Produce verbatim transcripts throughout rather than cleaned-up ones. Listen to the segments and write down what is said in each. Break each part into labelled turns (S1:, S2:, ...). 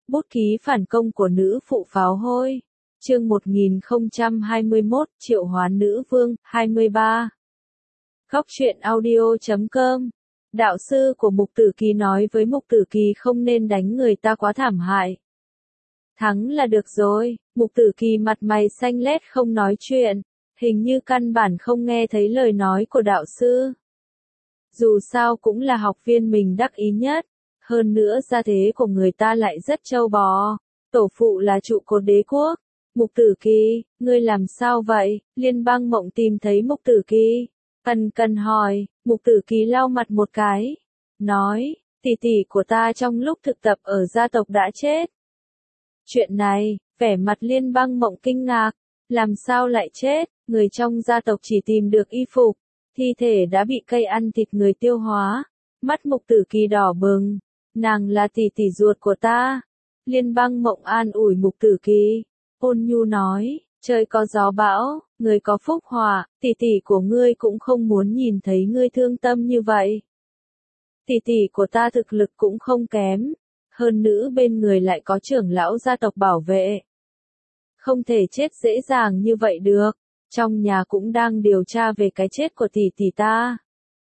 S1: Bút ký phản công của nữ phụ pháo hôi. Chương một nghìn không trăm hai mươi mốt, triệu hoán nữ vương, hai mươi ba. Góc truyện audio chấm com. Đạo sư của Mục Tử Kỳ nói với Mục Tử Kỳ không nên đánh người ta quá thảm hại. Thắng là được rồi. Mục Tử Kỳ mặt mày xanh lét không nói chuyện, hình như căn bản không nghe thấy lời nói của đạo sư. Dù sao cũng là học viên mình đắc ý nhất, hơn nữa gia thế của người ta lại rất trâu bò, tổ phụ là trụ cột đế quốc. Mục Tử Kỳ, ngươi làm sao vậy? Liên Bang Mộng tìm thấy Mục Tử Kỳ, ân cần hỏi. Mục Tử Kỳ lau mặt một cái, nói, tỷ tỷ của ta trong lúc thực tập ở gia tộc đã chết. Chuyện này, vẻ mặt Liên Bang Mộng kinh ngạc, làm sao lại chết? Người trong gia tộc chỉ tìm được y phục, thi thể đã bị cây ăn thịt người tiêu hóa. Mắt Mục Tử Kỳ đỏ bừng, nàng là tỷ tỷ ruột của ta. Liên Bang Mộng an ủi Mục Tử Kỳ, ôn nhu nói, trời có gió bão, người có phúc họa, tỷ tỷ của ngươi cũng không muốn nhìn thấy ngươi thương tâm như vậy. Tỷ tỷ của ta thực lực cũng không kém, hơn nữa bên người lại có trưởng lão gia tộc bảo vệ. Không thể chết dễ dàng như vậy được, trong nhà cũng đang điều tra về cái chết của tỷ tỷ ta.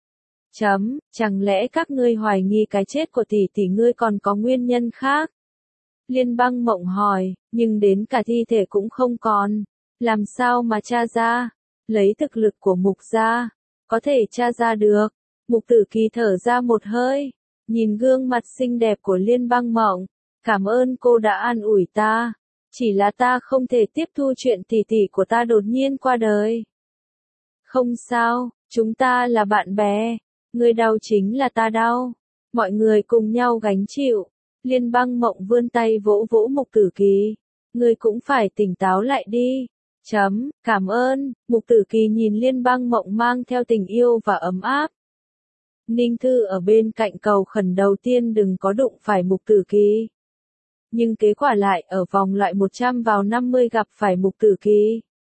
S1: Chấm, chẳng lẽ các ngươi hoài nghi cái chết của tỷ tỷ ngươi còn có nguyên nhân khác? Liên Bang Mộng hỏi, nhưng đến cả thi thể cũng không còn, làm sao mà tra ra? Lấy thực lực của Mục gia, có thể tra ra được. Mục Tử Kỳ thở ra một hơi, nhìn gương mặt xinh đẹp của Liên Bang Mộng, cảm ơn cô đã an ủi ta, chỉ là ta không thể tiếp thu chuyện tỷ tỷ của ta đột nhiên qua đời. Không sao, chúng ta là bạn bè, người đau chính là ta đau, mọi người cùng nhau gánh chịu. Liên Bang Mộng vươn tay vỗ vỗ Mục Tử Kỳ, ngươi cũng phải tỉnh táo lại đi. Chấm, cảm ơn. Mục Tử Kỳ nhìn Liên Bang Mộng mang theo tình yêu và ấm áp. Ninh Thư ở bên cạnh cầu khẩn đầu tiên đừng có đụng phải Mục Tử Kỳ. Nhưng kết quả lại ở vòng loại một trăm vào năm mươi gặp phải Mục Tử Kỳ.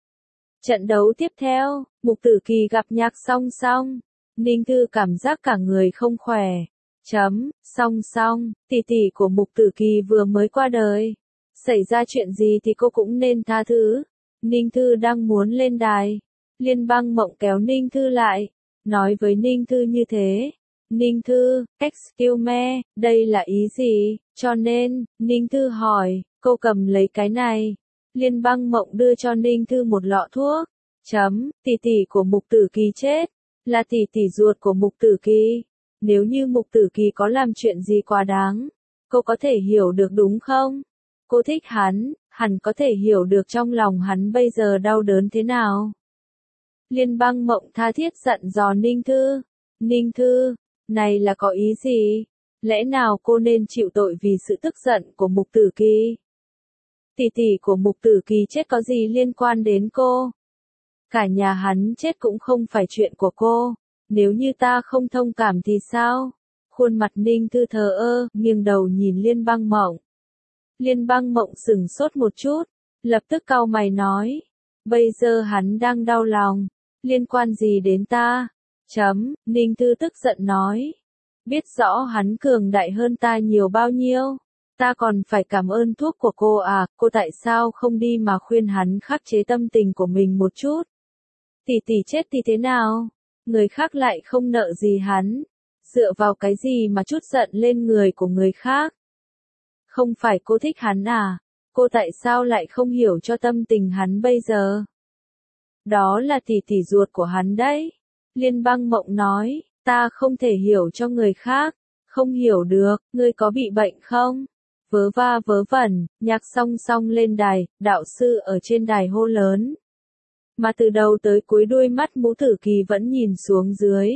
S1: Trận đấu tiếp theo, Mục Tử Kỳ gặp Nhạc Song Song. Ninh Thư cảm giác cả người không khỏe. Chấm, song song, tỷ tỷ của Mục Tử Kỳ vừa mới qua đời. Xảy ra chuyện gì thì cô cũng nên tha thứ. Ninh Thư đang muốn lên đài. Liên Bang Mộng kéo Ninh Thư lại, nói với Ninh Thư như thế. Ninh Thư, excuse me, đây là ý gì? Cho nên, Ninh Thư hỏi, cô cầm lấy cái này. Liên Bang Mộng đưa cho Ninh Thư một lọ thuốc. Chấm, tỷ tỷ của Mục Tử Kỳ chết, là tỷ tỷ ruột của Mục Tử Kỳ. Nếu như Mục Tử Kỳ có làm chuyện gì quá đáng, cô có thể hiểu được đúng không? Cô thích hắn, hẳn có thể hiểu được trong lòng hắn bây giờ đau đớn thế nào. Liên Bang Mộng tha thiết dặn dò Ninh Thư. Ninh Thư, này là có ý gì? Lẽ nào cô nên chịu tội vì sự tức giận của Mục Tử Kỳ? Tỷ tỷ của Mục Tử Kỳ chết có gì liên quan đến cô? Cả nhà hắn chết cũng không phải chuyện của cô. Nếu như ta không thông cảm thì sao? Khuôn mặt Ninh Thư thờ ơ, nghiêng đầu nhìn Liên Bang Mộng. Liên Bang Mộng sửng sốt một chút, lập tức cau mày nói. Bây giờ hắn đang đau lòng, liên quan gì đến ta? Chấm, Ninh Thư tức giận nói. Biết rõ hắn cường đại hơn ta nhiều bao nhiêu. Ta còn phải cảm ơn thuốc của cô à, cô tại sao không đi mà khuyên hắn khắc chế tâm tình của mình một chút? Tỷ tỷ chết thì thế nào? Người khác lại không nợ gì hắn. Dựa vào cái gì mà chút giận lên người của người khác? Không phải cô thích hắn à? Cô tại sao lại không hiểu cho tâm tình hắn bây giờ? Đó là tỷ tỷ ruột của hắn đấy. Liên Bang Mộng nói, ta không thể hiểu cho người khác. Không hiểu được, ngươi có bị bệnh không? Vớ va vớ vẩn, Nhạc Song Song lên đài, đạo sư ở trên đài hô lớn. Mà từ đầu tới cuối đuôi mắt Mục Tử Kỳ vẫn nhìn xuống dưới.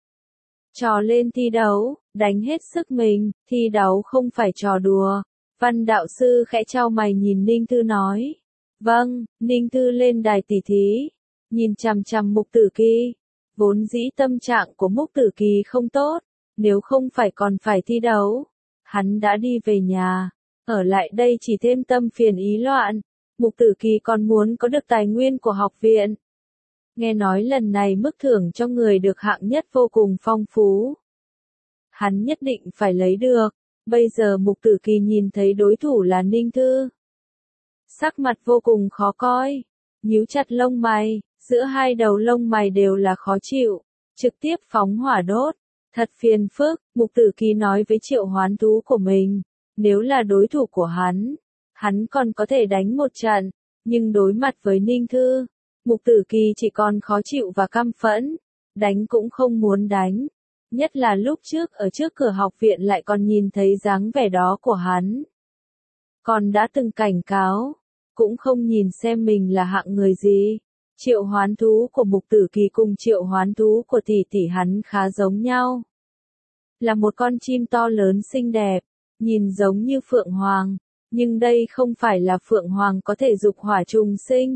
S1: Trò lên thi đấu, đánh hết sức mình, thi đấu không phải trò đùa. Văn đạo sư khẽ chau mày nhìn Ninh Thư nói. Vâng, Ninh Thư lên đài tỉ thí, nhìn chằm chằm Mục Tử Kỳ. Vốn dĩ tâm trạng của Mục Tử Kỳ không tốt, nếu không phải còn phải thi đấu, hắn đã đi về nhà, ở lại đây chỉ thêm tâm phiền ý loạn. Mục Tử Kỳ còn muốn có được tài nguyên của học viện. Nghe nói lần này mức thưởng cho người được hạng nhất vô cùng phong phú. Hắn nhất định phải lấy được. Bây giờ Mục Tử Kỳ nhìn thấy đối thủ là Ninh Thư. Sắc mặt vô cùng khó coi, nhíu chặt lông mày, giữa hai đầu lông mày đều là khó chịu, trực tiếp phóng hỏa đốt. Thật phiền phức, Mục Tử Kỳ nói với Triệu Hoán Thú của mình, nếu là đối thủ của hắn, hắn còn có thể đánh một trận, nhưng đối mặt với Ninh Thư, Mục Tử Kỳ chỉ còn khó chịu và căm phẫn, đánh cũng không muốn đánh. Nhất là lúc trước ở trước cửa học viện lại còn nhìn thấy dáng vẻ đó của hắn. Còn đã từng cảnh cáo, cũng không nhìn xem mình là hạng người gì. Triệu Hoán Thú của Mục Tử Kỳ cùng Triệu Hoán Thú của tỷ tỷ hắn khá giống nhau. Là một con chim to lớn xinh đẹp, nhìn giống như Phượng Hoàng, nhưng đây không phải là Phượng Hoàng có thể dục hỏa trùng sinh,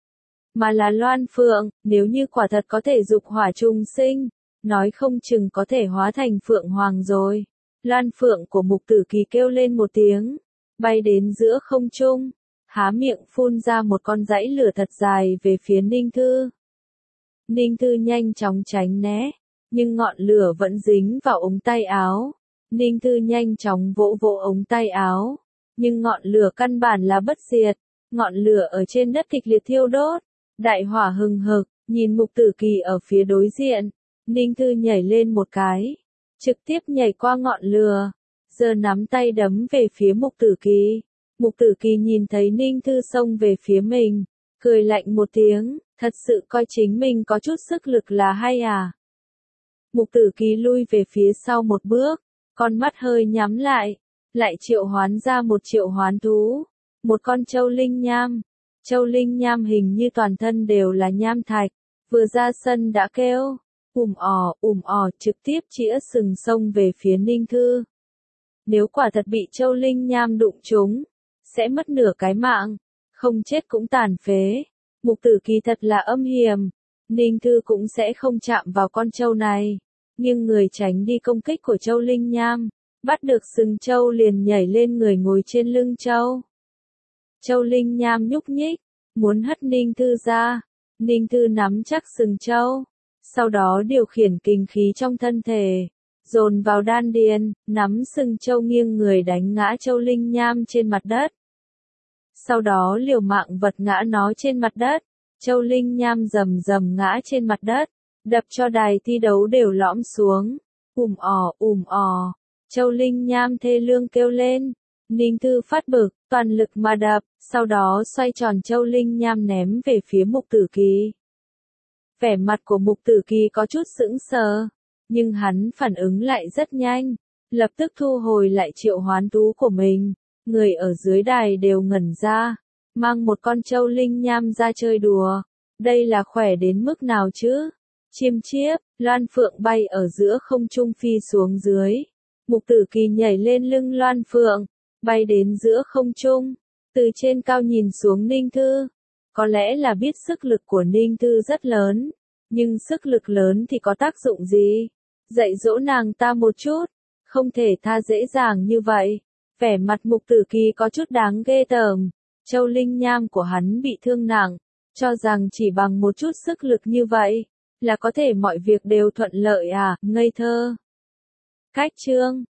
S1: mà là Loan Phượng. Nếu như quả thật có thể dục hỏa trùng sinh, nói không chừng có thể hóa thành Phượng Hoàng rồi. Loan Phượng của Mục Tử Kỳ kêu lên một tiếng, bay đến giữa không trung, há miệng phun ra một con dãy lửa thật dài về phía Ninh Thư. Ninh Thư nhanh chóng tránh né, nhưng ngọn lửa vẫn dính vào ống tay áo. Ninh Thư nhanh chóng vỗ vỗ ống tay áo, nhưng ngọn lửa căn bản là bất diệt. Ngọn lửa ở trên đất kịch liệt thiêu đốt, đại hỏa hừng hực. Nhìn Mục Tử Kỳ ở phía đối diện, Ninh Thư nhảy lên một cái, trực tiếp nhảy qua ngọn lửa, giơ nắm tay đấm về phía Mục Tử Kỳ. Mục Tử Kỳ nhìn thấy Ninh Thư xông về phía mình, cười lạnh một tiếng, thật sự coi chính mình có chút sức lực là hay à. Mục Tử Kỳ lui về phía sau một bước, con mắt hơi nhắm lại, lại triệu hoán ra một triệu hoán thú, một con trâu linh nham. Trâu linh nham hình như toàn thân đều là nham thạch, vừa ra sân đã kêu, ùm ò, ùm ò, trực tiếp chĩa sừng sông về phía Ninh Thư. Nếu quả thật bị trâu linh nham đụng trúng, sẽ mất nửa cái mạng, không chết cũng tàn phế. Mục Tử Kỳ thật là âm hiểm, Ninh Thư cũng sẽ không chạm vào con trâu này, nhưng người tránh đi công kích của trâu linh nham, bắt được sừng trâu liền nhảy lên người ngồi trên lưng trâu. Trâu linh nham nhúc nhích, muốn hất Ninh Thư ra. Ninh Thư nắm chắc sừng trâu, sau đó điều khiển kinh khí trong thân thể, dồn vào đan điền, nắm sừng trâu nghiêng người đánh ngã trâu linh nham trên mặt đất. Sau đó liều mạng vật ngã nó trên mặt đất, trâu linh nham rầm rầm ngã trên mặt đất, đập cho đài thi đấu đều lõm xuống. Ùm ò, ùm ò, trâu linh nham thê lương kêu lên. Ninh Thư phát bực, toàn lực mà đập, sau đó xoay tròn trâu linh nham ném về phía Mục Tử Kỳ. Vẻ mặt của Mục Tử Kỳ có chút sững sờ, nhưng hắn phản ứng lại rất nhanh, lập tức thu hồi lại triệu hoán thú của mình. Người ở dưới đài đều ngẩn ra, mang một con trâu linh nham ra chơi đùa, đây là khỏe đến mức nào chứ? Chiêm chiếp, Loan Phượng bay ở giữa không trung phi xuống dưới. Mục Tử Kỳ nhảy lên lưng Loan Phượng, bay đến giữa không trung, từ trên cao nhìn xuống Ninh Thư. Có lẽ là biết sức lực của Ninh Thư rất lớn, nhưng sức lực lớn thì có tác dụng gì? Dạy dỗ nàng ta một chút, không thể tha dễ dàng như vậy. Vẻ mặt Mục Tử Kỳ có chút đáng ghê tởm, trâu linh nham của hắn bị thương nặng, cho rằng chỉ bằng một chút sức lực như vậy, là có thể mọi việc đều thuận lợi à, ngây thơ. Cách chương